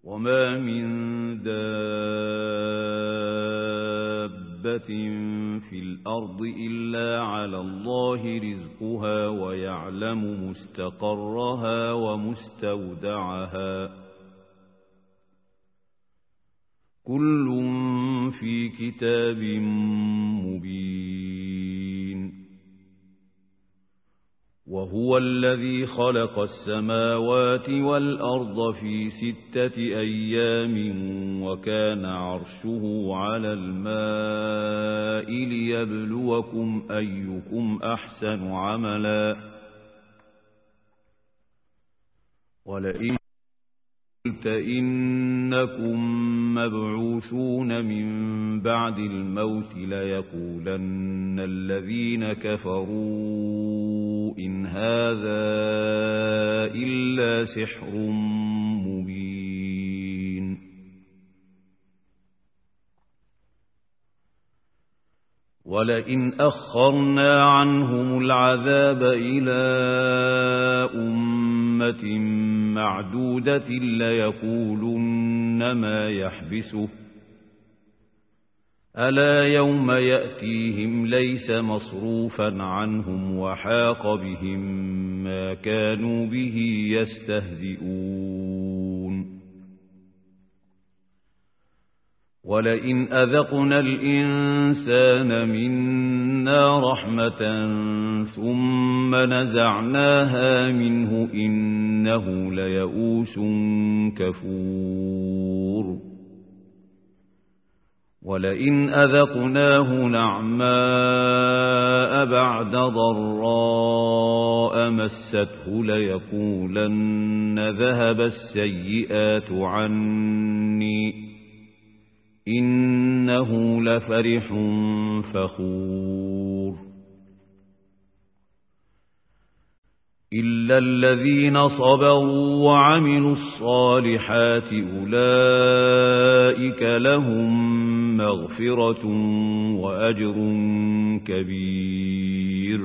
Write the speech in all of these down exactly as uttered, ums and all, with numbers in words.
وما من دابة في الأرض إلا على الله رزقها ويعلم مستقرها ومستودعها كل في كتاب مبين. وهو الذي خلق السماوات والأرض في ستة أيام وكان عرشه على الماء ليبلوكم أيكم أحسن عملا ولئن قلت إنكم مبعوثون من بعد الموت ليقولن الذين كفروا إن هذا إلا سحر مبين. ولئن أخرنا عنهم العذاب إلى أمة معدودة ليقولن ما يحبسه ألا يوم يأتيهم ليس مصروفا عنهم وحاق بهم ما كانوا به يستهزئون. ولئن أذقنا الإنسان منا رحمة ثم نزعناها منه إنه ليئوس كفور. ولئن أذقناه نعماء بعد ضراء مسته ليقولن ذهب السيئات عني إنه لفرح فخور. إلا الذين صبروا وعملوا الصالحات أولئك لهم مغفرة وأجر كبير.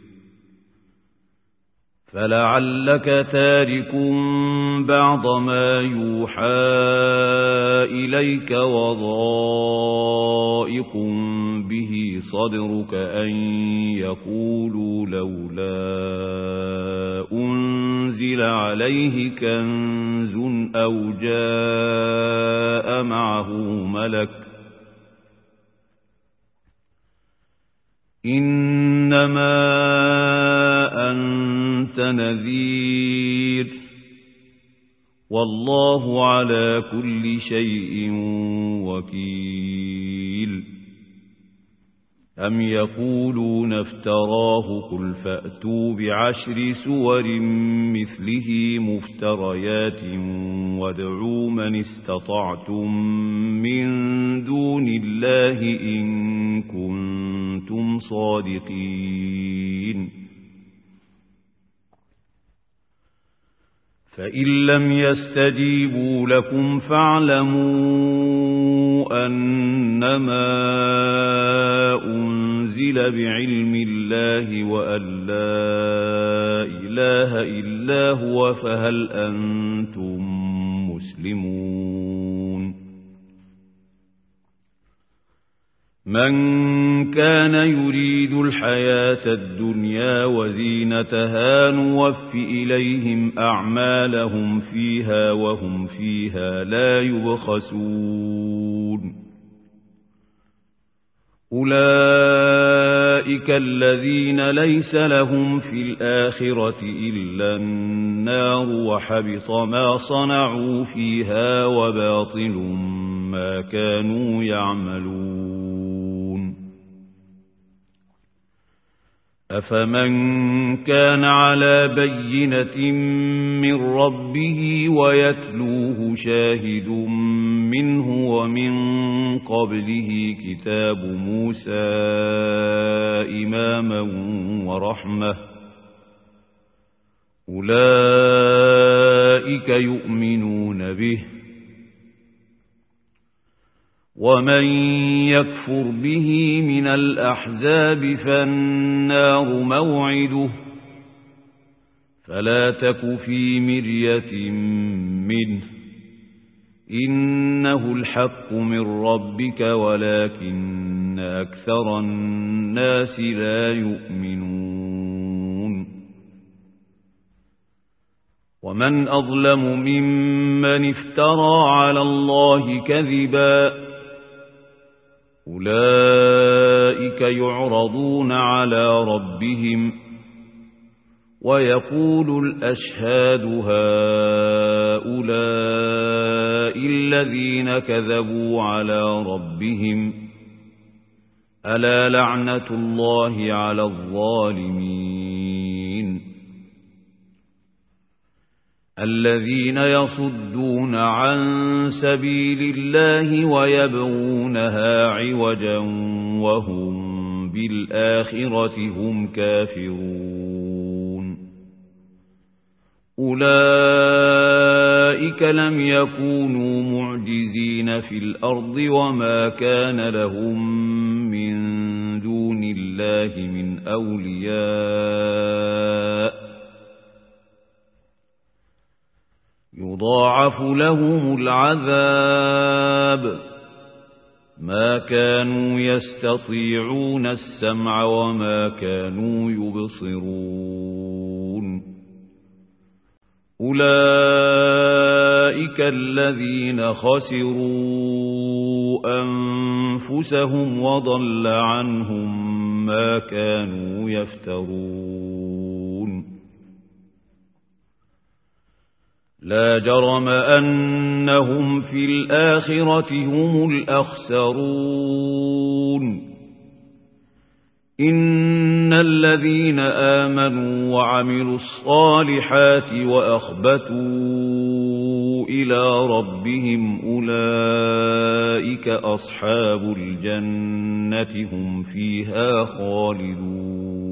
فلعلك تارك بعض ما يوحى إليك وضائق به صدرك أن يقولوا لولا أنزل عليه كنز أو جاء معه ملك إنما أنت نذير والله على كل شيء وكيل. أم يقولون افتراه قل فأتوا بعشر سور مثله مفتريات وادعوا من استطعتم من دون الله إن كنتم صادقين. فإن لم يستجيبوا لكم فاعلموا أنما أنزل بعلم الله وأن لا إله إلا هو فهل أنتم مسلمون. من كان يريد الحياة الدنيا وزينتها نوف إليهم أعمالهم فيها وهم فيها لا يبخسون. أولئك الذين ليس لهم في الآخرة إلا النار وحبط ما صنعوا فيها وباطل ما كانوا يعملون. أفمن كان على بينة من ربه ويتلوه شاهد منه ومن قبله كتاب موسى إماما ورحمة أولئك يؤمنون به. ومن يكفر به من الأحزاب فالنار موعده فلا تك في مرية منه إنه الحق من ربك ولكن أكثر الناس لا يؤمنون ومن أظلم ممن افترى على الله كذبا أولئك يعرضون على ربهم ويقول الأشهاد هؤلاء الذين كذبوا على ربهم ألا لعنة الله على الظالمين الذين يصدون عن سبيل الله ويبغونها عوجا وهم بالآخرة هم كافرون أولئك لم يكونوا معجزين في الأرض وما كان لهم من دون الله من أولياء يضاعف لهم العذاب ما كانوا يستطيعون السمع وما كانوا يبصرون أولئك الذين خسروا أنفسهم وضل عنهم ما كانوا يفترون لا جرم أنهم في الآخرة هم الأخسرون إن الذين آمنوا وعملوا الصالحات وأخبتوا إلى ربهم أولئك أصحاب الجنة هم فيها خالدون